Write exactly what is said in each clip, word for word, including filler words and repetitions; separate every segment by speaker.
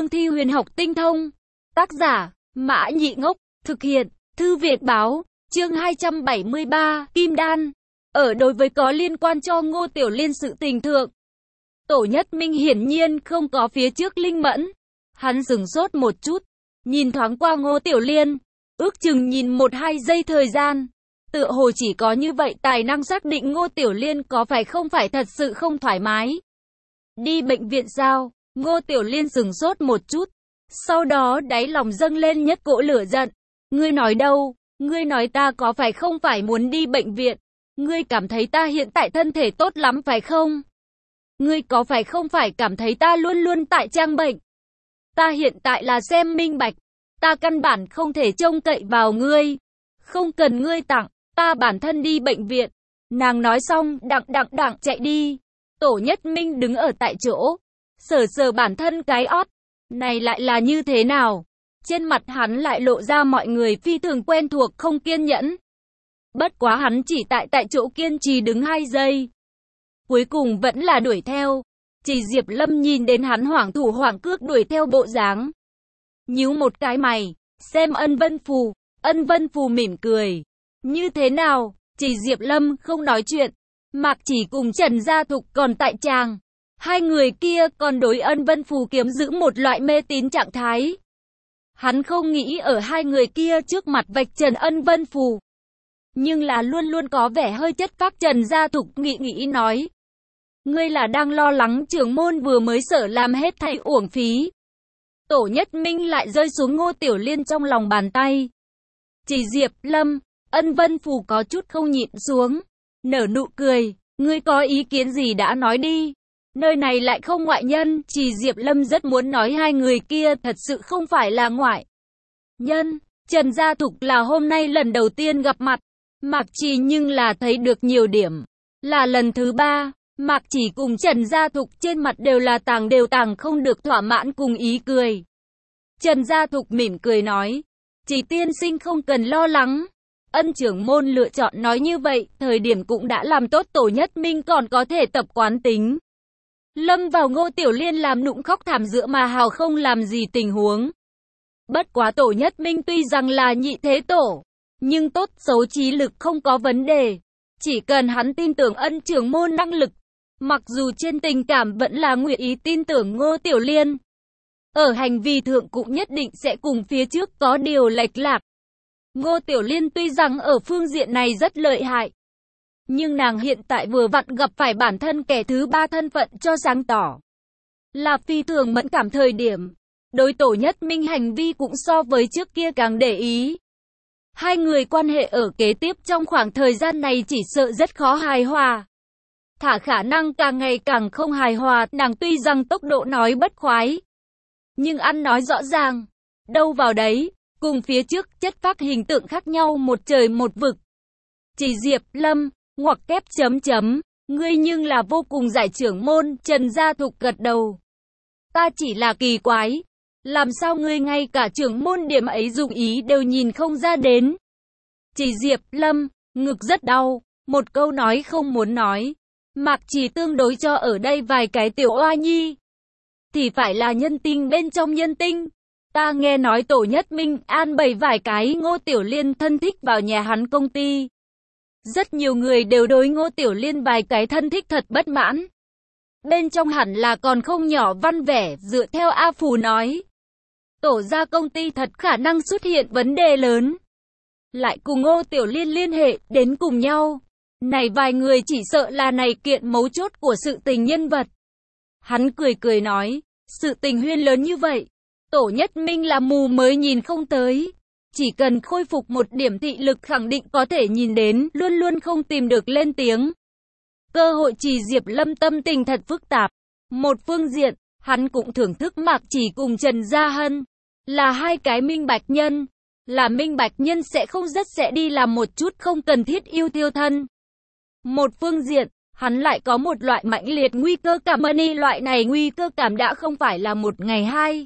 Speaker 1: cương thi huyền học tinh thông. Tác giả, Mã Nhị Ngốc, thực hiện, Thư Việt Báo, chương hai trăm bảy mươi ba, Kim Đan. Ở đối với có liên quan cho Ngô Tiểu Liên sự tình thượng. Tổ Nhất Minh hiển nhiên không có phía trước linh mẫn. Hắn dừng sốt một chút, nhìn thoáng qua Ngô Tiểu Liên, ước chừng nhìn một hai giây thời gian. Tựa hồ chỉ có như vậy tài năng xác định Ngô Tiểu Liên có phải không phải thật sự không thoải mái. Đi bệnh viện sao? Ngô Tiểu Liên dừng sốt một chút, sau đó đáy lòng dâng lên nhất cỗ lửa giận. Ngươi nói đâu? Ngươi nói ta có phải không phải muốn đi bệnh viện? Ngươi cảm thấy ta hiện tại thân thể tốt lắm phải không? Ngươi có phải không phải cảm thấy ta luôn luôn tại trang bệnh? Ta hiện tại là xem minh bạch, ta căn bản không thể trông cậy vào ngươi. Không cần ngươi tặng, ta bản thân đi bệnh viện. Nàng nói xong, đặng đặng đặng chạy đi. Tổ Nhất Minh đứng ở tại chỗ, sờ sờ bản thân cái ót. Này lại là như thế nào? Trên mặt hắn lại lộ ra mọi người phi thường quen thuộc không kiên nhẫn. Bất quá hắn chỉ tại tại chỗ kiên trì đứng hai giây. Cuối cùng vẫn là đuổi theo. Chỉ Diệp Lâm nhìn đến hắn hoảng thủ hoảng cước đuổi theo bộ dáng, nhíu một cái mày, xem Ân Vân Phù. Ân Vân Phù mỉm cười. Như thế nào? Chỉ Diệp Lâm không nói chuyện. Mạc Chỉ cùng Trần Gia Thục còn tại tràng. Hai người kia còn đối Ân Vân Phù kiếm giữ một loại mê tín trạng thái. Hắn không nghĩ ở hai người kia trước mặt vạch trần Ân Vân Phù. Nhưng là luôn luôn có vẻ hơi chất phác. Trần Gia Thục nghĩ nghĩ nói. Ngươi là đang lo lắng trưởng môn vừa mới sợ làm hết thảy uổng phí. Tổ Nhất Minh lại rơi xuống Ngô Tiểu Liên trong lòng bàn tay. Chỉ Diệp Lâm, Ân Vân Phù có chút không nhịn xuống, nở nụ cười. Ngươi có ý kiến gì đã nói đi. Nơi này lại không ngoại nhân. Chỉ Diệp Lâm rất muốn nói hai người kia thật sự không phải là ngoại nhân. Trần Gia Thục là hôm nay lần đầu tiên gặp mặt. Mạc Chỉ nhưng là thấy được nhiều điểm. Là lần thứ ba. Mạc Chỉ cùng Trần Gia Thục trên mặt đều là tàng đều tàng không được thỏa mãn cùng ý cười. Trần Gia Thục mỉm cười nói. Chỉ tiên sinh không cần lo lắng. Ân trưởng môn lựa chọn nói như vậy, thời điểm cũng đã làm tốt. Tổ Nhất Minh còn có thể tập quán tính. Lâm vào Ngô Tiểu Liên làm nũng khóc thảm giữa mà hào không làm gì tình huống. Bất quá Tổ Nhất Minh tuy rằng là nhị thế tổ, nhưng tốt xấu trí lực không có vấn đề. Chỉ cần hắn tin tưởng Ân trưởng môn năng lực, mặc dù trên tình cảm vẫn là nguyện ý tin tưởng Ngô Tiểu Liên. Ở hành vi thượng cũng nhất định sẽ cùng phía trước có điều lệch lạc. Ngô Tiểu Liên tuy rằng ở phương diện này rất lợi hại, nhưng nàng hiện tại vừa vặn gặp phải bản thân kẻ thứ ba thân phận cho sáng tỏ. Là phi thường mẫn cảm thời điểm. Đối Tổ Nhất Minh hành vi cũng so với trước kia càng để ý. Hai người quan hệ ở kế tiếp trong khoảng thời gian này chỉ sợ rất khó hài hòa. Thả khả năng càng ngày càng không hài hòa. Nàng tuy rằng tốc độ nói bất khoái, nhưng ăn nói rõ ràng. Đâu vào đấy, cùng phía trước chất phác hình tượng khác nhau một trời một vực. Chỉ Diệp Lâm, ngoặc kép chấm chấm, ngươi nhưng là vô cùng giải trưởng môn. Trần Gia Thục gật đầu. Ta chỉ là kỳ quái, làm sao ngươi ngay cả trưởng môn điểm ấy dụng ý đều nhìn không ra đến. Chỉ Diệp Lâm, ngực rất đau, một câu nói không muốn nói. Mạc Chỉ tương đối cho ở đây vài cái tiểu oa nhi, thì phải là nhân tinh bên trong nhân tinh. Ta nghe nói Tổ Nhất Minh an bày vài cái Ngô Tiểu Liên thân thích vào nhà hắn công ty. Rất nhiều người đều đối Ngô Tiểu Liên vài cái thân thích thật bất mãn. Bên trong hẳn là còn không nhỏ văn vẻ. Dựa theo A Phù nói, Tổ gia công ty thật khả năng xuất hiện vấn đề lớn, lại cùng Ngô Tiểu Liên liên hệ đến cùng nhau. Này vài người chỉ sợ là này kiện mấu chốt của sự tình nhân vật. Hắn cười cười nói, sự tình huyên lớn như vậy, Tổ Nhất Minh là mù mới nhìn không tới. Chỉ cần khôi phục một điểm thị lực khẳng định có thể nhìn đến, luôn luôn không tìm được lên tiếng. Cơ hội. Chỉ Diệp Lâm tâm tình thật phức tạp. Một phương diện, hắn cũng thưởng thức Mạc Chỉ cùng Trần Gia Hân, là hai cái minh bạch nhân. Là minh bạch nhân sẽ không rất sẽ đi làm một chút không cần thiết yêu tiêu thân. Một phương diện, hắn lại có một loại mãnh liệt nguy cơ cảm. Money loại này nguy cơ cảm đã không phải là một ngày hai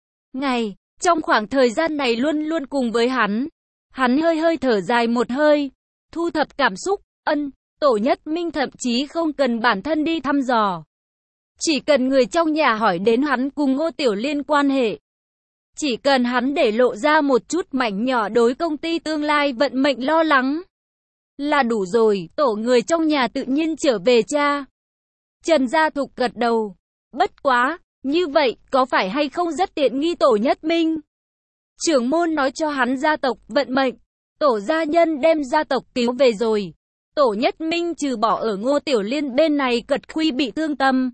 Speaker 1: ngày. Trong khoảng thời gian này luôn luôn cùng với hắn. Hắn hơi hơi thở dài một hơi, thu thập cảm xúc. Ân, Tổ Nhất Minh thậm chí không cần bản thân đi thăm dò. Chỉ cần người trong nhà hỏi đến hắn cùng Ngô Tiểu Liên quan hệ, chỉ cần hắn để lộ ra một chút mảnh nhỏ đối công ty tương lai vận mệnh lo lắng, là đủ rồi, tổ người trong nhà tự nhiên trở về cha. Trần Gia Thục gật đầu. Bất quá, như vậy, có phải hay không rất tiện nghi Tổ Nhất Minh? Trưởng môn nói cho hắn gia tộc vận mệnh, Tổ gia nhân đem gia tộc cứu về rồi. Tổ Nhất Minh trừ bỏ ở Ngô Tiểu Liên bên này cật khuy bị thương tâm.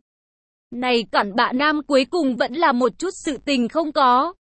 Speaker 1: Này cặn bạ nam cuối cùng vẫn là một chút sự tình không có.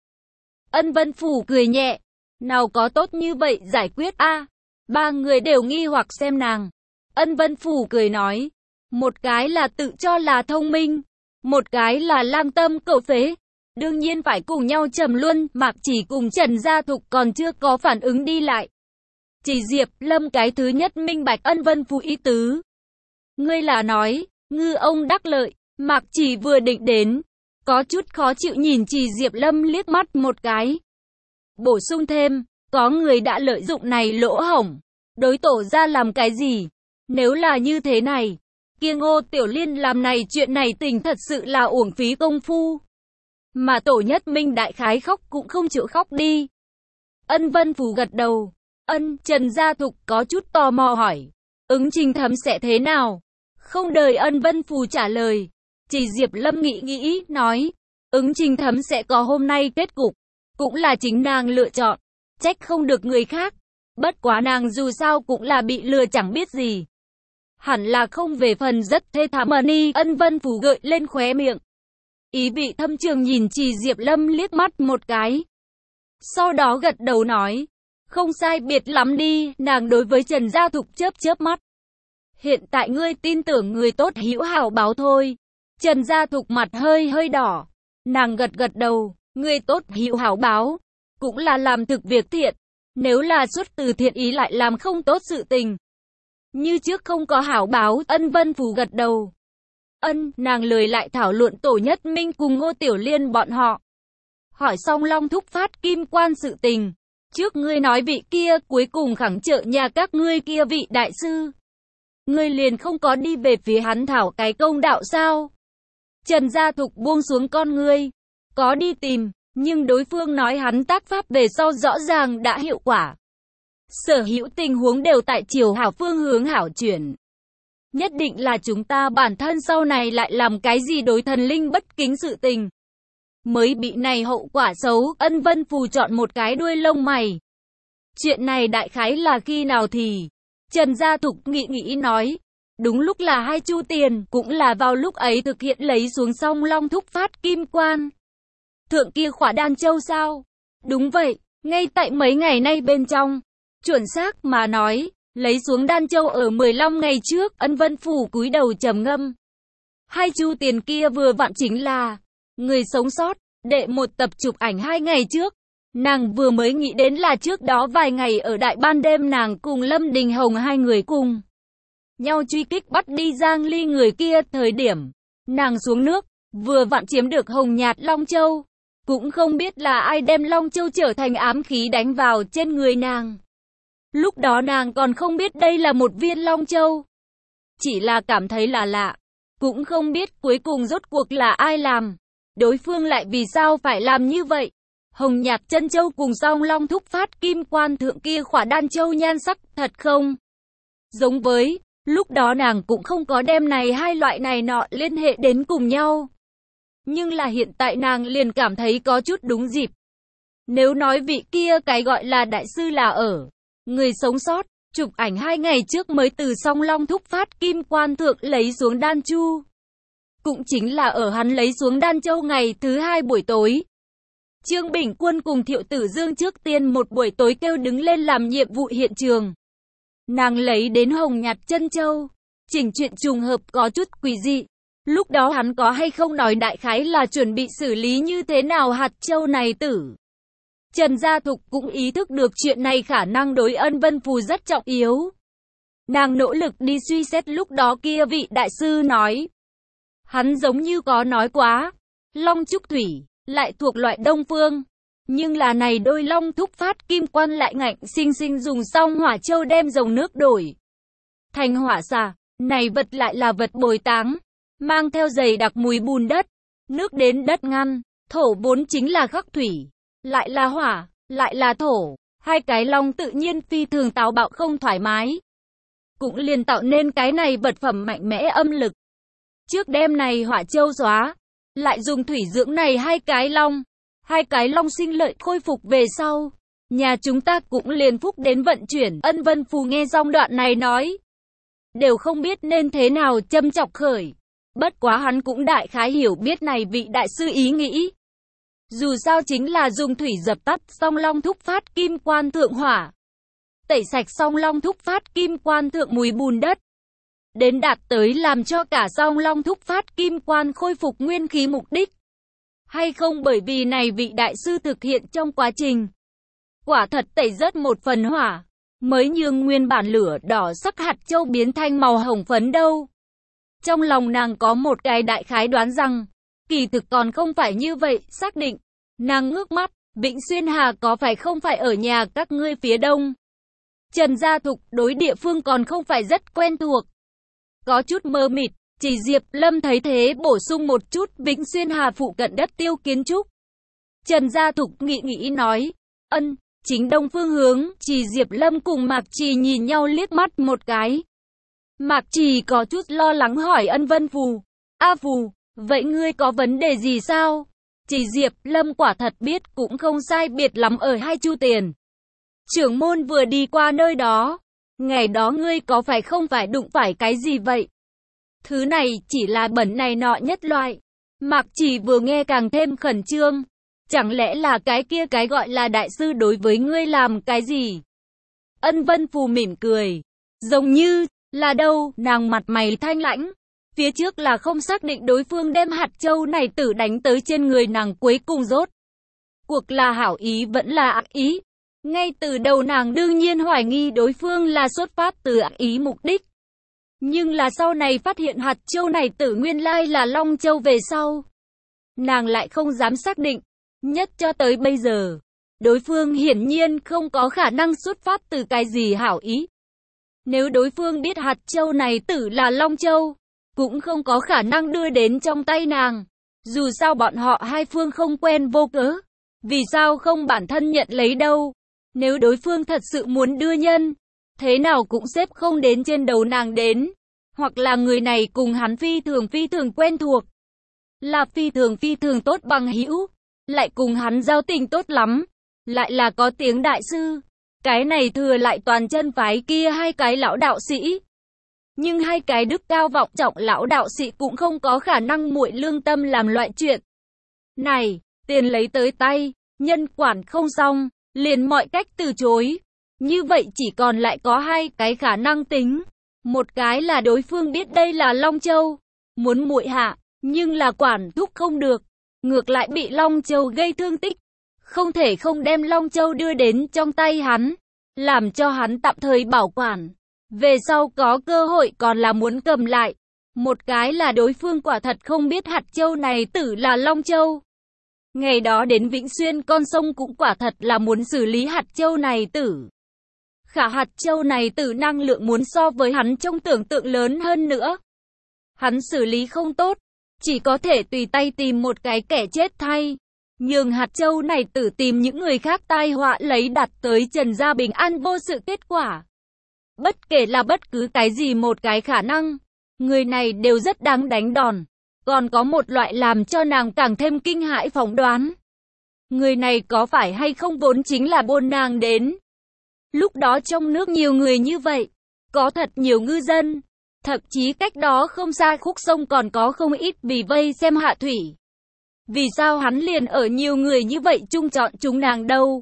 Speaker 1: Ân Vân Phủ cười nhẹ. Nào có tốt như vậy giải quyết a à, ba người đều nghi hoặc xem nàng. Ân Vân Phủ cười nói. Một cái là tự cho là thông minh, một cái là lang tâm cầu phế. Đương nhiên phải cùng nhau trầm luân, Mạc Chỉ cùng Trần Gia Thục còn chưa có phản ứng đi lại. Chỉ Diệp Lâm cái thứ nhất minh bạch Ân Vân Phủ ý tứ. Ngươi là nói, ngư ông đắc lợi, Mạc Chỉ vừa định đến, có chút khó chịu nhìn Chỉ Diệp Lâm liếc mắt một cái. Bổ sung thêm, có người đã lợi dụng này lỗ hổng, đối Tổ gia làm cái gì? Nếu là như thế này, kia Ngô Tiểu Liên làm này chuyện này tình thật sự là uổng phí công phu. Mà Tổ Nhất Minh đại khái khóc cũng không chịu khóc đi. Ân Vân Phủ gật đầu. Ân, Trần Gia Thục có chút tò mò hỏi. Ứng Trình Thấm sẽ thế nào? Không đợi Ân Vân Phủ trả lời. Chỉ Diệp Lâm nghĩ nghĩ, nói. Ứng Trình Thấm sẽ có hôm nay kết cục. Cũng là chính nàng lựa chọn. Trách không được người khác. Bất quá nàng dù sao cũng là bị lừa chẳng biết gì. Hẳn là không về phần rất thê thảm mà ni. Ân Vân Phủ gợi lên khóe miệng. Ý vị thâm trường nhìn Chỉ Diệp Lâm liếc mắt một cái. Sau đó gật đầu nói. Không sai biệt lắm đi, nàng đối với Trần Gia Thục chớp chớp mắt. Hiện tại ngươi tin tưởng người tốt hữu hảo báo thôi. Trần Gia Thục mặt hơi hơi đỏ. Nàng gật gật đầu, người tốt hữu hảo báo. Cũng là làm thực việc thiện. Nếu là xuất từ thiện ý lại làm không tốt sự tình. Như trước không có hảo báo, Ân Vân Phủ gật đầu. Ân, nàng lời lại thảo luận Tổ Nhất Minh cùng Ngô Tiểu Liên bọn họ. Hỏi xong Long Thúc phát kim quan sự tình. Trước ngươi nói vị kia cuối cùng khẳng trợ nhà các ngươi kia vị đại sư. Ngươi liền không có đi về phía hắn thảo cái công đạo sao? Trần Gia Thục buông xuống con ngươi. Có đi tìm, nhưng đối phương nói hắn tác pháp về sau rõ ràng đã hiệu quả. Sở hữu tình huống đều tại chiều hảo phương hướng hảo chuyển. Nhất định là chúng ta bản thân sau này lại làm cái gì đối thần linh bất kính sự tình. Mới bị này hậu quả xấu, Ân Vân Phù chọn một cái đuôi lông mày. Chuyện này đại khái là khi nào thì? Trần Gia Thục nghĩ nghĩ nói. Đúng lúc là hai chu tiền, cũng là vào lúc ấy thực hiện lấy xuống song Long Thúc phát kim quan. Thượng kia khỏa đan châu sao? Đúng vậy, ngay tại mấy ngày nay bên trong. Chuẩn xác mà nói, lấy xuống đan châu ở mười lăm ngày trước, Ân Vân Phủ cúi đầu trầm ngâm. Hai chu tiền kia vừa vặn chính là người sống sót, đệ một tập chụp ảnh hai ngày trước. Nàng vừa mới nghĩ đến là trước đó vài ngày ở đại ban đêm nàng cùng Lâm Đình Hồng hai người cùng nhau truy kích bắt đi Giang Ly người kia thời điểm. Nàng xuống nước, vừa vặn chiếm được hồng nhạt Long Châu. Cũng không biết là ai đem Long Châu trở thành ám khí đánh vào trên người nàng. Lúc đó nàng còn không biết đây là một viên Long Châu. Chỉ là cảm thấy là lạ. Cũng không biết cuối cùng rốt cuộc là ai làm. Đối phương lại vì sao phải làm như vậy. Hồng nhạt chân châu cùng song Long Thúc phát kim quan thượng kia khỏa đan châu nhan sắc thật không? Giống với, lúc đó nàng cũng không có đem này hai loại này nọ liên hệ đến cùng nhau. Nhưng là hiện tại nàng liền cảm thấy có chút đúng dịp. Nếu nói vị kia cái gọi là đại sư là ở người sống sót, chụp ảnh hai ngày trước mới từ song Long Thúc phát kim quan thượng lấy xuống đan chu. Cũng chính là ở hắn lấy xuống đan châu ngày thứ hai buổi tối. Trương Bình Quân cùng Thiệu Tử Dương trước tiên một buổi tối kêu đứng lên làm nhiệm vụ hiện trường. Nàng lấy đến hồng nhạt chân châu. Chỉnh chuyện trùng hợp có chút quỷ dị. Lúc đó hắn có hay không nói đại khái là chuẩn bị xử lý như thế nào hạt châu này tử. Trần Gia Thục cũng ý thức được chuyện này khả năng đối Ân Vân Phù rất trọng yếu. Nàng nỗ lực đi suy xét lúc đó kia vị đại sư nói. Hắn giống như có nói quá. Long trúc thủy, lại thuộc loại đông phương. Nhưng là này đôi Long Thúc phát kim quan lại ngạnh sinh sinh dùng xong hỏa châu đem dòng nước đổi thành hỏa xà. Này vật lại là vật bồi táng. mang theo dày đặc mùi bùn đất, nước đến đất ngăn. Thổ vốn chính là khắc thủy, lại là hỏa, lại là thổ, hai cái long tự nhiên phi thường táo bạo không thoải mái. Cũng liền tạo nên cái này vật phẩm mạnh mẽ âm lực. Trước đêm này hỏa châu xóa, lại dùng thủy dưỡng này hai cái long, hai cái long sinh lợi khôi phục về sau. Nhà chúng ta cũng liền phúc đến vận chuyển. Ân Vân Phù nghe xong đoạn này nói, đều không biết nên thế nào châm chọc khởi. Bất quá hắn cũng đại khái hiểu biết này vị đại sư ý nghĩ. Dù sao chính là dùng thủy dập tắt song long thúc phát kim quan thượng hỏa. Tẩy sạch song long thúc phát kim quan thượng mùi bùn đất. Đến đạt tới làm cho cả song long thúc phát kim quan khôi phục nguyên khí mục đích. Hay không bởi vì này vị đại sư thực hiện trong quá trình. Quả thật tẩy rớt một phần hỏa, mới nhường nguyên bản lửa đỏ sắc hạt châu biến thành màu hồng phấn đâu. Trong lòng nàng có một cái đại khái đoán rằng, kỳ thực còn không phải như vậy, xác định. Nàng ngước mắt, Vĩnh Xuyên Hà có phải không phải ở nhà các ngươi phía đông? Trần Gia Thục đối địa phương còn không phải rất quen thuộc. Có chút mơ mịt, chỉ Diệp Lâm thấy thế bổ sung một chút Vĩnh Xuyên Hà phụ cận đất tiêu kiến trúc. Trần Gia Thục nghĩ nghĩ nói, ân, chính đông phương hướng, chỉ Diệp Lâm cùng Mạc Trì nhìn nhau liếc mắt một cái. Mạc Trì có chút lo lắng hỏi Ân Vân Phù, A Phù, vậy ngươi có vấn đề gì sao? Chỉ Diệp Lâm quả thật biết cũng không sai biệt lắm ở Hai Chu Tiền. Trưởng môn vừa đi qua nơi đó, ngày đó ngươi có phải không phải đụng phải cái gì vậy? Thứ này chỉ là bẩn này nọ nhất loại. Mạc Trì vừa nghe càng thêm khẩn trương. Chẳng lẽ là cái kia cái gọi là đại sư đối với ngươi làm cái gì? Ân Vân Phù mỉm cười. Giống như là đâu, nàng mặt mày thanh lãnh. Phía trước là không xác định đối phương đem hạt châu này tử đánh tới trên người nàng cuối cùng rốt. Cuộc là hảo ý vẫn là ác ý. Ngay từ đầu nàng đương nhiên hoài nghi đối phương là xuất phát từ ác ý mục đích. Nhưng là sau này phát hiện hạt châu này tử nguyên lai là Long Châu về sau. Nàng lại không dám xác định. Nhất cho tới bây giờ, đối phương hiển nhiên không có khả năng xuất phát từ cái gì hảo ý. Nếu đối phương biết hạt châu này tử là Long Châu, cũng không có khả năng đưa đến trong tay nàng. Dù sao bọn họ hai phương không quen vô cớ, vì sao không bản thân nhận lấy đâu. Nếu đối phương thật sự muốn đưa nhân, thế nào cũng xếp không đến trên đầu nàng đến. Hoặc là người này cùng hắn phi thường phi thường quen thuộc, là phi thường phi thường tốt bằng hữu, lại cùng hắn giao tình tốt lắm, lại là có tiếng đại sư. Cái này thừa lại toàn chân phái kia hai cái lão đạo sĩ. Nhưng hai cái đức cao vọng trọng lão đạo sĩ cũng không có khả năng muội lương tâm làm loại chuyện này. Tiền lấy tới tay, nhân quản không xong, liền mọi cách từ chối. Như vậy chỉ còn lại có hai cái khả năng tính. Một cái là đối phương biết đây là Long Châu, muốn muội hạ, nhưng là quản thúc không được. Ngược lại bị Long Châu gây thương tích, không thể không đem Long Châu đưa đến trong tay hắn, làm cho hắn tạm thời bảo quản. Về sau có cơ hội còn là muốn cầm lại. Một cái là đối phương quả thật không biết hạt châu này tử là Long Châu. Ngày đó đến Vĩnh Xuyên con sông cũng quả thật là muốn xử lý hạt châu này tử. Khả hạt châu này tử năng lượng muốn so với hắn trong tưởng tượng lớn hơn nữa. Hắn xử lý không tốt, chỉ có thể tùy tay tìm một cái kẻ chết thay. Nhưng hạt châu này tử tìm những người khác tai họa lấy đặt tới Trần Gia bình an vô sự kết quả. Bất kể là bất cứ cái gì một cái khả năng, người này đều rất đáng đánh đòn. Còn có một loại làm cho nàng càng thêm kinh hãi phỏng đoán. Người này có phải hay không vốn chính là buôn nàng đến. Lúc đó trong nước nhiều người như vậy, có thật nhiều ngư dân. Thậm chí cách đó không xa khúc sông còn có không ít bì vây xem hạ thủy. Vì sao hắn liền ở nhiều người như vậy chung chọn chúng nàng đâu?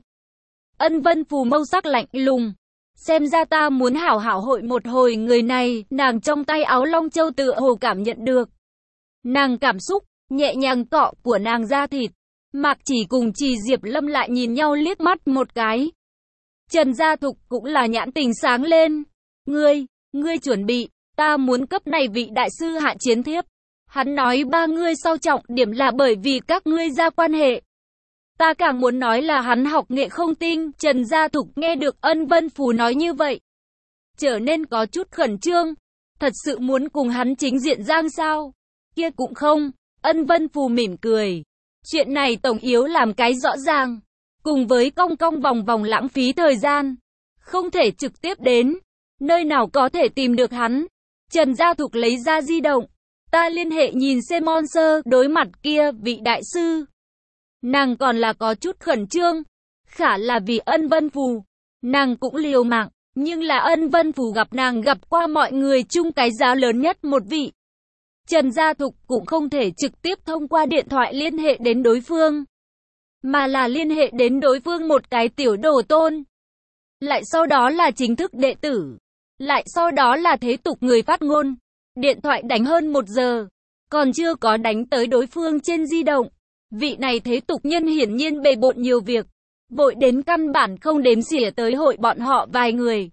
Speaker 1: Ân Vân Phù mâu sắc lạnh lùng. Xem ra ta muốn hảo hảo hội một hồi người này, nàng trong tay áo Long Châu tựa hồ cảm nhận được. Nàng cảm xúc, nhẹ nhàng cọ của nàng da thịt. Mạc Chỉ cùng Trì Diệp Lâm lại nhìn nhau liếc mắt một cái. Trần Gia Thục cũng là nhãn tình sáng lên. Ngươi, ngươi chuẩn bị, ta muốn cấp này vị đại sư hạ chiến thiếp. Hắn nói ba ngươi sau trọng điểm là bởi vì các ngươi ra quan hệ. Ta càng muốn nói là hắn học nghệ không tinh. Trần Gia Thục nghe được Ân Vân Phù nói như vậy, trở nên có chút khẩn trương. Thật sự muốn cùng hắn chính diện giang sao? kia cũng không. Ân Vân Phù mỉm cười. Chuyện này tổng yếu làm cái rõ ràng. Cùng với cong cong vòng vòng lãng phí thời gian. Không thể trực tiếp đến. Nơi nào có thể tìm được hắn. Trần Gia Thục lấy ra di động. Ta liên hệ nhìn xem Monster, đối mặt kia, vị đại sư. Nàng còn là có chút khẩn trương. Khả là vì Ân Vân Phù. Nàng cũng liều mạng. Nhưng là Ân Vân Phù gặp nàng gặp qua mọi người chung cái giá lớn nhất một vị. Trần Gia Thục cũng không thể trực tiếp thông qua điện thoại liên hệ đến đối phương. Mà là liên hệ đến đối phương một cái tiểu đồ tôn. Lại sau đó là chính thức đệ tử. Lại sau đó là thế tục người phát ngôn. Điện thoại đánh hơn một giờ. Còn chưa có đánh tới đối phương trên di động. Vị này thế tục nhân hiển nhiên bề bộn nhiều việc. Vội đến căn bản không đếm xỉa tới hội bọn họ vài người.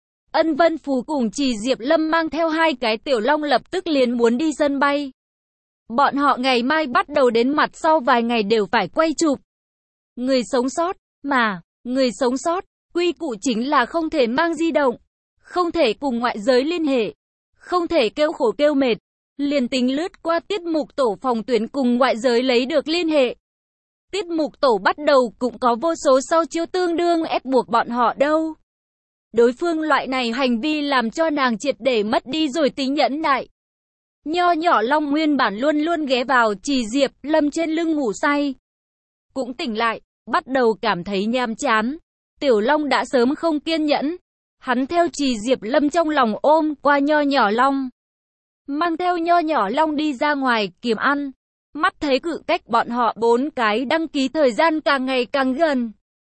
Speaker 1: Ân Vân Phù cùng Trì Diệp Lâm mang theo hai cái tiểu long lập tức liền muốn đi sân bay. Bọn họ ngày mai bắt đầu đến mặt sau vài ngày đều phải quay chụp. Người sống sót, mà, người sống sót, quy củ chính là không thể mang di động, không thể cùng ngoại giới liên hệ, không thể kêu khổ kêu mệt, liền tính lướt qua tiết mục tổ phòng tuyến cùng ngoại giới lấy được liên hệ. Tiết mục tổ bắt đầu cũng có vô số sau chiêu tương đương ép buộc bọn họ đâu. Đối phương loại này hành vi làm cho nàng triệt để mất đi rồi tính nhẫn nại. Nho nhỏ long nguyên bản luôn luôn ghé vào Trì Diệp Lâm trên lưng ngủ say. Cũng tỉnh lại, bắt đầu cảm thấy nhàm chán. Tiểu long đã sớm không kiên nhẫn. Hắn theo Trì Diệp Lâm trong lòng ôm qua nho nhỏ long. Mang theo nho nhỏ long đi ra ngoài kiếm ăn. Mắt thấy cự cách bọn họ bốn cái đăng ký thời gian càng ngày càng gần.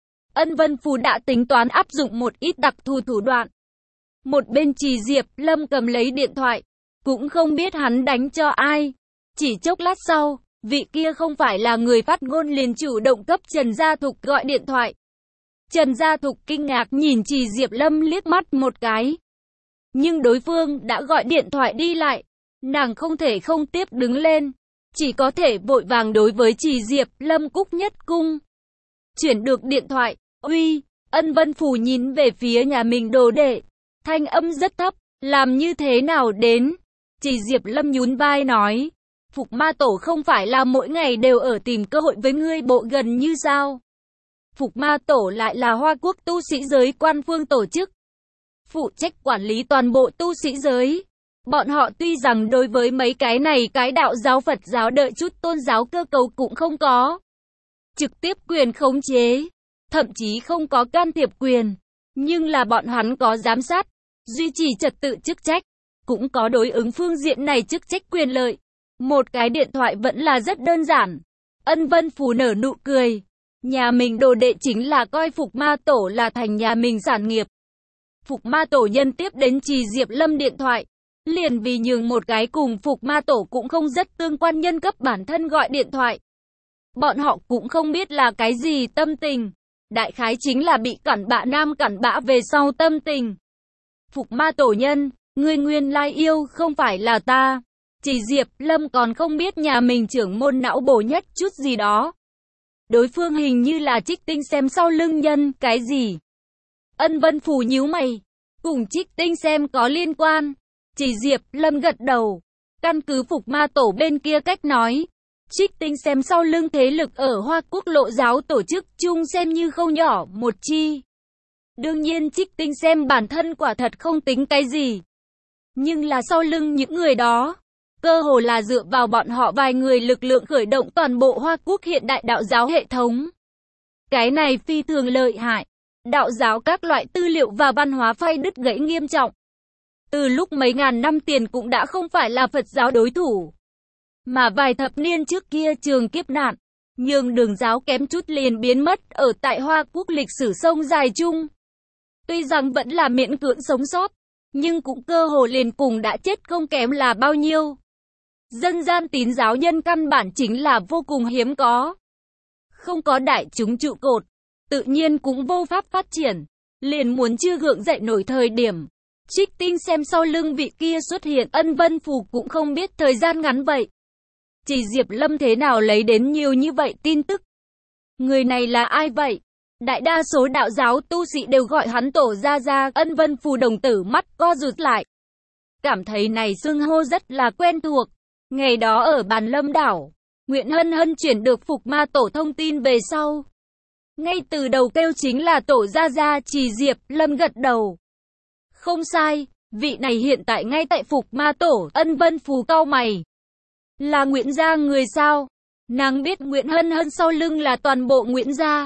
Speaker 1: Ân Vân Phù đã tính toán áp dụng một ít đặc thù thủ đoạn. Một bên Trì Diệp Lâm cầm lấy điện thoại. Cũng không biết hắn đánh cho ai. Chỉ chốc lát sau, vị kia không phải là người phát ngôn liền chủ động cấp Trần Gia Thục gọi điện thoại. Trần Gia Thục kinh ngạc nhìn Trì Diệp Lâm liếc mắt một cái. Nhưng đối phương đã gọi điện thoại đi lại. Nàng không thể không tiếp đứng lên. Chỉ có thể vội vàng đối với Trì Diệp Lâm cúc nhất cung. Chuyển được điện thoại. Uy, Ân Vân Phù nhìn về phía nhà mình đồ đệ. Thanh âm rất thấp. Làm như thế nào đến? Trì Diệp Lâm nhún vai nói. Phục Ma Tổ không phải là mỗi ngày đều ở tìm cơ hội với ngươi bộ gần như sao? Phục Ma Tổ lại là Hoa Quốc tu sĩ giới quan phương tổ chức. Phụ trách quản lý toàn bộ tu sĩ giới. Bọn họ tuy rằng đối với mấy cái này cái đạo giáo Phật giáo đợi chút tôn giáo cơ cấu cũng không có. Trực tiếp quyền khống chế. Thậm chí không có can thiệp quyền. Nhưng là bọn hắn có giám sát. Duy trì trật tự chức trách. Cũng có đối ứng phương diện này chức trách quyền lợi. Một cái điện thoại vẫn là rất đơn giản. Ân Vân Phù nở nụ cười. Nhà mình đồ đệ chính là coi Phục Ma Tổ là thành nhà mình sản nghiệp. Phục Ma Tổ nhân tiếp đến Trì Diệp Lâm điện thoại. Liền vì nhường một cái cùng Phục Ma Tổ cũng không rất tương quan nhân cấp bản thân gọi điện thoại. Bọn họ cũng không biết là cái gì tâm tình. Đại khái chính là bị cặn bã nam cặn bã về sau tâm tình. Phục Ma Tổ nhân, ngươi nguyên lai yêu không phải là ta. Trì Diệp Lâm còn không biết nhà mình trưởng môn não bổ nhất chút gì đó. Đối phương hình như là Trích Tinh xem sau lưng nhân, cái gì? Ân Vân Phù nhíu mày. Cùng Trích Tinh xem có liên quan. Trì Diệp Lâm gật đầu. Căn cứ Phục Ma Tổ bên kia cách nói. Trích Tinh xem sau lưng thế lực ở Hoa Quốc Lộ giáo tổ chức chung xem như không nhỏ một chi. Đương nhiên Trích Tinh xem bản thân quả thật không tính cái gì. Nhưng là sau lưng những người đó. Cơ hồ là dựa vào bọn họ vài người lực lượng khởi động toàn bộ Hoa Quốc hiện đại đạo giáo hệ thống. Cái này phi thường lợi hại. Đạo giáo các loại tư liệu và văn hóa phai đứt gãy nghiêm trọng. Từ lúc mấy ngàn năm tiền cũng đã không phải là Phật giáo đối thủ. Mà vài thập niên trước kia trường kiếp nạn, nhường đường giáo kém chút liền biến mất ở tại Hoa Quốc lịch sử sông dài chung. Tuy rằng vẫn là miễn cưỡng sống sót, nhưng cũng cơ hồ liền cùng đã chết không kém là bao nhiêu. Dân gian tín giáo nhân căn bản chính là vô cùng hiếm có. Không có đại chúng trụ cột, tự nhiên cũng vô pháp phát triển. Liền muốn chưa gượng dậy nổi thời điểm. Trích Tinh xem sau lưng vị kia xuất hiện. Ân Vân Phù cũng không biết thời gian ngắn vậy. Trì Diệp Lâm thế nào lấy đến nhiều như vậy tin tức. Người này là ai vậy? Đại đa số đạo giáo tu sĩ đều gọi hắn tổ ra ra. Ân Vân Phù đồng tử mắt co rụt lại. Cảm thấy này xưng hô rất là quen thuộc. Ngày đó ở bàn Lâm đảo, Nguyễn Hân Hân chuyển được Phục Ma Tổ thông tin về sau. Ngay từ đầu kêu chính là Tổ Gia Gia. Chỉ Diệp Lâm gật đầu. Không sai, vị này hiện tại ngay tại Phục Ma Tổ. Ân Vân Phù cau mày. Là Nguyễn gia người sao? Nàng biết Nguyễn Hân Hân sau lưng là toàn bộ Nguyễn gia.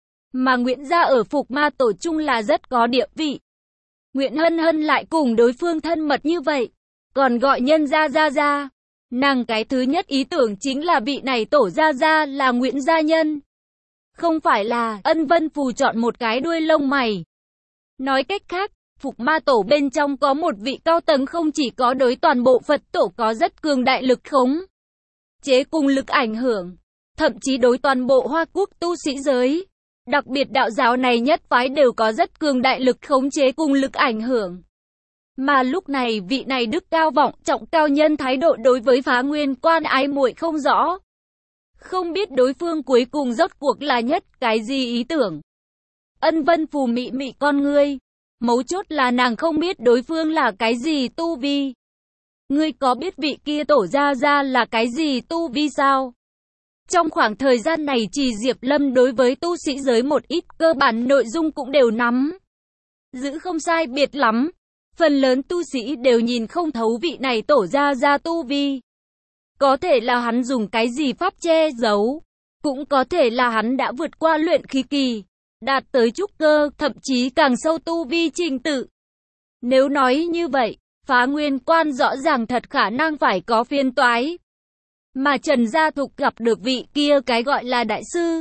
Speaker 1: Mà Nguyễn gia ở Phục Ma Tổ chung là rất có địa vị. Nguyễn Hân Hân lại cùng đối phương thân mật như vậy, còn gọi nhân gia gia gia. Nàng cái thứ nhất ý tưởng chính là vị này Tổ Gia Gia là Nguyễn gia nhân. Không phải là. Ân Vân Phù chọn một cái đuôi lông mày. Nói cách khác, Phục Ma Tổ bên trong có một vị cao tầng không chỉ có đối toàn bộ Phật tổ có rất cường đại lực khống chế cùng lực ảnh hưởng, thậm chí đối toàn bộ Hoa Quốc tu sĩ giới, đặc biệt đạo giáo này nhất phái đều có rất cường đại lực khống chế cùng lực ảnh hưởng. Mà lúc này vị này đức cao vọng trọng cao nhân thái độ đối với Phá Nguyên Quan ái muội không rõ. Không biết đối phương cuối cùng rốt cuộc là nhất cái gì ý tưởng. Ân Vân Phù mị mị con ngươi. Mấu chốt là nàng không biết đối phương là cái gì tu vi. Ngươi có biết vị kia Tổ Gia Gia là cái gì tu vi sao? Trong khoảng thời gian này Chỉ Diệp Lâm đối với tu sĩ giới một ít cơ bản nội dung cũng đều nắm giữ không sai biệt lắm. Phần lớn tu sĩ đều nhìn không thấu vị này Tổ Gia Gia tu vi. Có thể là hắn dùng cái gì pháp che giấu, cũng có thể là hắn đã vượt qua luyện khí kỳ, đạt tới trúc cơ, thậm chí càng sâu tu vi trình tự. Nếu nói như vậy, Phá Nguyên Quan rõ ràng thật khả năng phải có phiên toái. Mà Trần Gia Thục gặp được vị kia cái gọi là đại sư,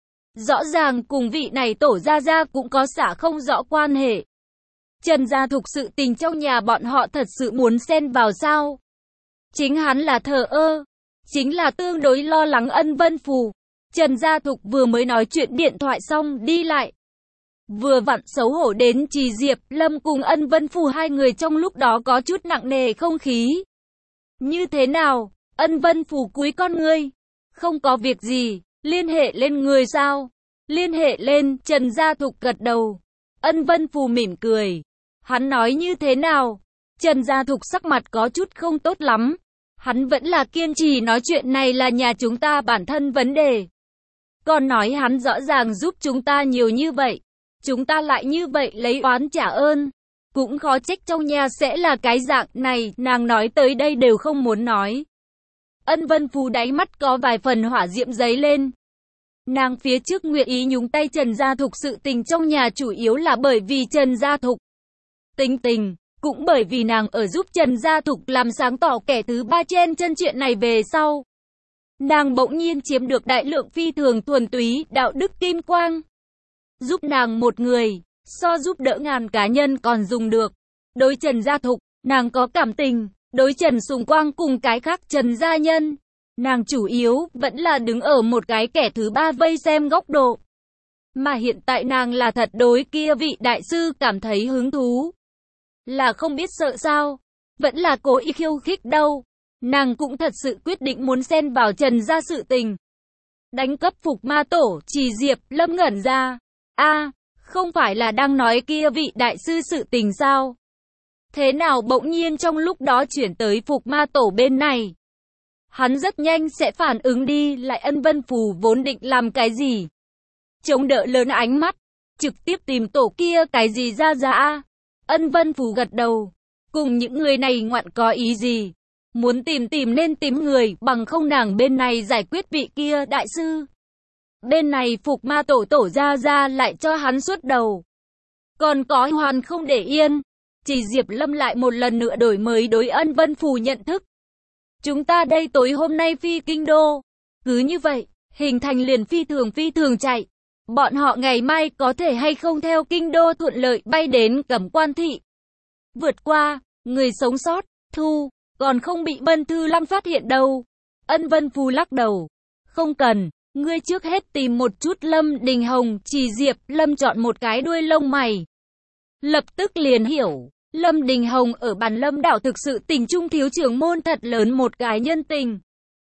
Speaker 1: rõ ràng cùng vị này Tổ Gia Gia cũng có xả không rõ quan hệ. Trần Gia Thục sự tình trong nhà bọn họ thật sự muốn xen vào sao? Chính hắn là thờ ơ, chính là tương đối lo lắng Ân Vân Phù. Trần Gia Thục vừa mới nói chuyện điện thoại xong đi lại. Vừa vặn xấu hổ đến Chỉ Diệp Lâm cùng Ân Vân Phù hai người trong lúc đó có chút nặng nề không khí. Như thế nào? Ân Vân Phù cúi con ngươi. Không có việc gì, liên hệ lên người sao? Liên hệ lên, Trần Gia Thục gật đầu. Ân Vân Phù mỉm cười. Hắn nói như thế nào? Trần Gia Thục sắc mặt có chút không tốt lắm. Hắn vẫn là kiên trì nói chuyện này là nhà chúng ta bản thân vấn đề. Còn nói hắn rõ ràng giúp chúng ta nhiều như vậy. Chúng ta lại như vậy lấy oán trả ơn. Cũng khó trách trong nhà sẽ là cái dạng này. Nàng nói tới đây đều không muốn nói. Ân Vân Phù đáy mắt có vài phần hỏa diệm giấy lên. Nàng phía trước nguyện ý nhúng tay Trần Gia Thục sự tình trong nhà chủ yếu là bởi vì Trần Gia Thục tính tình. Cũng bởi vì nàng ở giúp Trần Gia Thục làm sáng tỏ kẻ thứ ba trên chân chuyện này về sau. Nàng bỗng nhiên chiếm được đại lượng phi thường thuần túy, đạo đức kim quang. Giúp nàng một người, so giúp đỡ ngàn cá nhân còn dùng được. Đối Trần Gia Thục, nàng có cảm tình. Đối Trần Sùng Quang cùng cái khác Trần Gia Nhân, nàng chủ yếu vẫn là đứng ở một cái kẻ thứ ba vây xem góc độ. Mà hiện tại nàng là thật đối kia vị đại sư cảm thấy hứng thú. Là không biết sợ sao, vẫn là cố ý khiêu khích đâu. Nàng cũng thật sự quyết định muốn xen vào Trần gia sự tình. Đánh cấp Phục Ma Tổ. Chỉ Diệp Lâm ngẩn ra. A, không phải là đang nói kia vị đại sư sự tình sao? Thế nào bỗng nhiên trong lúc đó chuyển tới Phục Ma Tổ bên này? Hắn rất nhanh sẽ phản ứng đi, lại Ân Vân Phù vốn định làm cái gì? Chống đỡ lớn ánh mắt, trực tiếp tìm tổ kia cái gì ra ra. Ân Vân Phù gật đầu. Cùng những người này ngoạn có ý gì? Muốn tìm tìm nên tìm người, bằng không nàng bên này giải quyết vị kia đại sư. Bên này Phục Ma Tổ tổ ra ra lại cho hắn suốt đầu. Còn có hoàn không để yên. Chỉ Diệp Lâm lại một lần nữa đổi mới đối Ân Vân Phù nhận thức. Chúng ta đây tối hôm nay phi kinh đô. Cứ như vậy, hình thành liền phi thường phi thường chạy. Bọn họ ngày mai có thể hay không theo kinh đô thuận lợi bay đến Cẩm Quan Thị. Vượt qua, người sống sót, thu, còn không bị Bân Thư Lăng phát hiện đâu. Ân Vân Phù lắc đầu. Không cần, ngươi trước hết tìm một chút Lâm Đình Hồng. Chỉ Diệp Lâm chọn một cái đuôi lông mày. Lập tức liền hiểu, Lâm Đình Hồng ở bàn Lâm đảo thực sự tình trung thiếu trưởng môn thật lớn một cái nhân tình.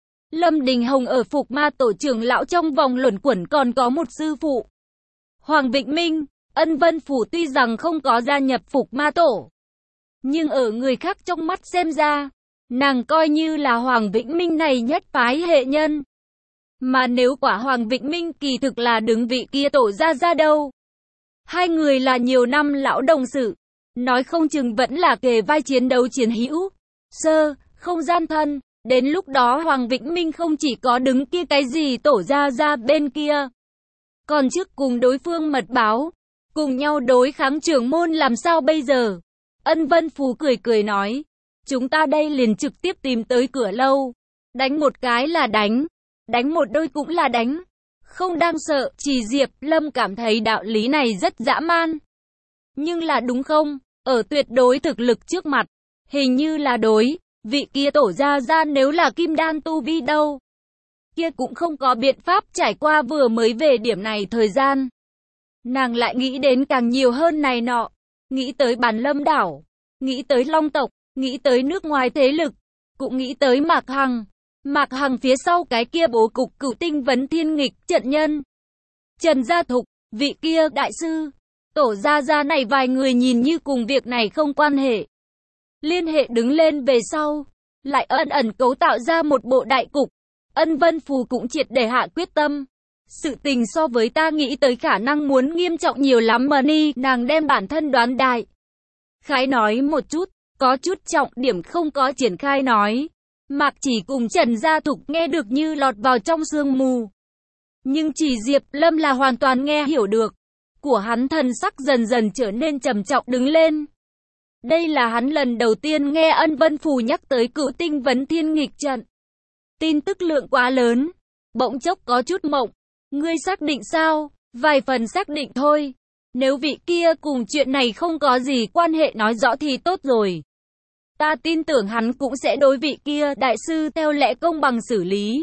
Speaker 1: Lâm Đình Hồng ở Phục Ma Tổ trưởng lão trong vòng luẩn quẩn còn có một sư phụ. Hoàng Vịnh Minh. Ân Vân Phù tuy rằng không có gia nhập Phục Ma Tổ, nhưng ở người khác trong mắt xem ra, Nàng coi như là Hoàng Vĩnh Minh này nhất phái hệ nhân. Mà nếu quả Hoàng Vĩnh Minh kỳ thực là đứng vị kia Tổ Gia Gia đâu? Hai người là nhiều năm lão đồng sự, nói không chừng vẫn là kề vai chiến đấu chiến hữu. Sơ, không gian thân, đến lúc đó Hoàng Vĩnh Minh không chỉ có đứng kia cái gì Tổ Gia Gia bên kia, còn trước cùng đối phương mật báo, cùng nhau đối kháng trưởng môn làm sao bây giờ? Ân Vân Phù cười cười nói, chúng ta đây liền trực tiếp tìm tới cửa lâu, đánh một cái là đánh, đánh một đôi cũng là đánh, không đang sợ. Chỉ Diệp Lâm cảm thấy đạo lý này rất dã man. Nhưng là đúng không? Ở tuyệt đối thực lực trước mặt, hình như là đối, vị kia Tổ Gia Gia nếu là kim đan tu vi đâu, kia cũng không có biện pháp. Trải qua vừa mới về điểm này thời gian, nàng lại nghĩ đến càng nhiều hơn này nọ, nghĩ tới Bàn Lâm đảo, nghĩ tới Long tộc, nghĩ tới nước ngoài thế lực, cũng nghĩ tới Mạc Hằng. Mạc Hằng phía sau cái kia bố cục Cửu Tinh Vấn Thiên Nghịch trận nhân, Trần Gia Thục, vị kia đại sư, Tổ Gia Gia này vài người nhìn như cùng việc này không quan hệ. Liên hệ đứng lên về sau, lại ẩn ẩn cấu tạo ra một bộ đại cục. Ân Vân Phù cũng triệt để hạ quyết tâm. Sự tình so với ta nghĩ tới khả năng muốn nghiêm trọng nhiều lắm mà ni, nàng đem bản thân đoán đại khái nói một chút, có chút trọng điểm không có triển khai nói. Mạc Chỉ cùng Trần Gia Thục nghe được như lọt vào trong sương mù. Nhưng Chỉ Diệp Lâm là hoàn toàn nghe hiểu được. Của hắn thần sắc dần dần trở nên trầm trọng đứng lên. Đây là hắn lần đầu tiên nghe Ân Vân Phù nhắc tới Cửu Tinh Vấn Thiên Nghịch trận. Tin tức lượng quá lớn, bỗng chốc có chút mộng. Ngươi xác định sao? Vài phần xác định thôi. Nếu vị kia cùng chuyện này không có gì quan hệ nói rõ thì tốt rồi. Ta tin tưởng hắn cũng sẽ đối vị kia đại sư theo lẽ công bằng xử lý.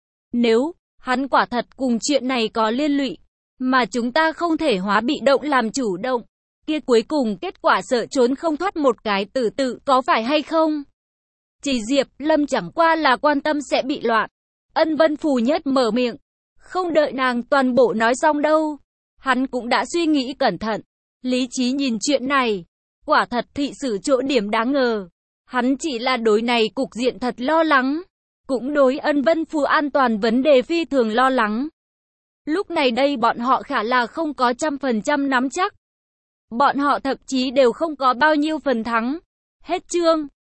Speaker 1: Nếu hắn quả thật cùng chuyện này có liên lụy, mà chúng ta không thể hóa bị động làm chủ động, kia cuối cùng kết quả sợ trốn không thoát một cái tử tự có phải hay không? Chỉ Diệp Lâm chẳng qua là quan tâm sẽ bị loạn. Ân Vân Phù nhất mở miệng, không đợi nàng toàn bộ nói xong đâu. Hắn cũng đã suy nghĩ cẩn thận, lý trí nhìn chuyện này, quả thật thị xử chỗ điểm đáng ngờ. Hắn chỉ là đối này cục diện thật lo lắng, cũng đối Ân Vân Phù an toàn vấn đề phi thường lo lắng. Lúc này đây bọn họ khả là không có trăm phần trăm nắm chắc. Bọn họ thậm chí đều không có bao nhiêu phần thắng. Hết chương.